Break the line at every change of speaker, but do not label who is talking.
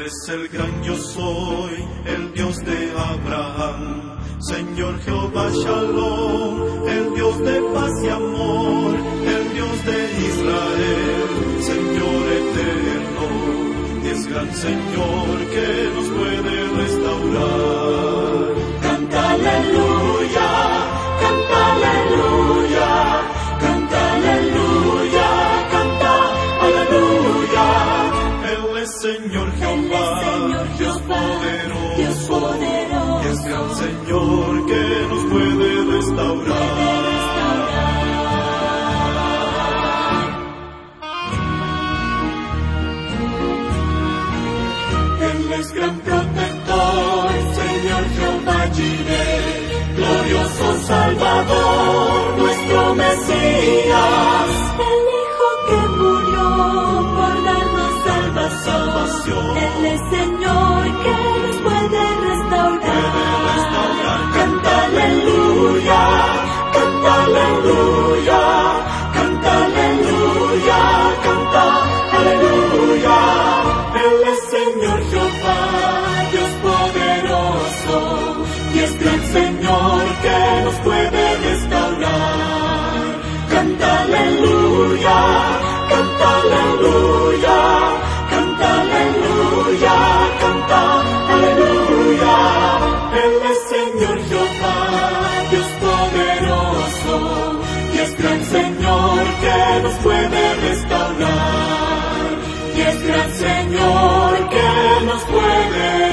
es el gran yo soy, el Dios de Abraham, Señor Jehová Shalom, el Dios de paz y amor, el Dios de Israel, Señor eterno, y es gran Señor que nos puede restaurar. Canta aleluya, canta aleluya, canta aleluya, canta aleluya. Él es Señor Jehová, Dios poderoso, y es gran Señor que nos puede restaurar. Él es gran protector, Señor Jehová Jireh, glorioso Salvador, nuestro Mesías,
el Hijo que murió por darnos salvación. Él es Señor que nos puede restaurar.
Canta aleluya, canta aleluya, canta aleluya, canta aleluya. Él es Señor Jehová, Dios poderoso, y es gran Señor que nos puede restaurar. Canta aleluya, canta aleluya, canta aleluya, canta aleluya. Él es Señor Jehová, Dios poderoso, y es gran Señor que nos puede restaurar. Y es gran Señor que nos puede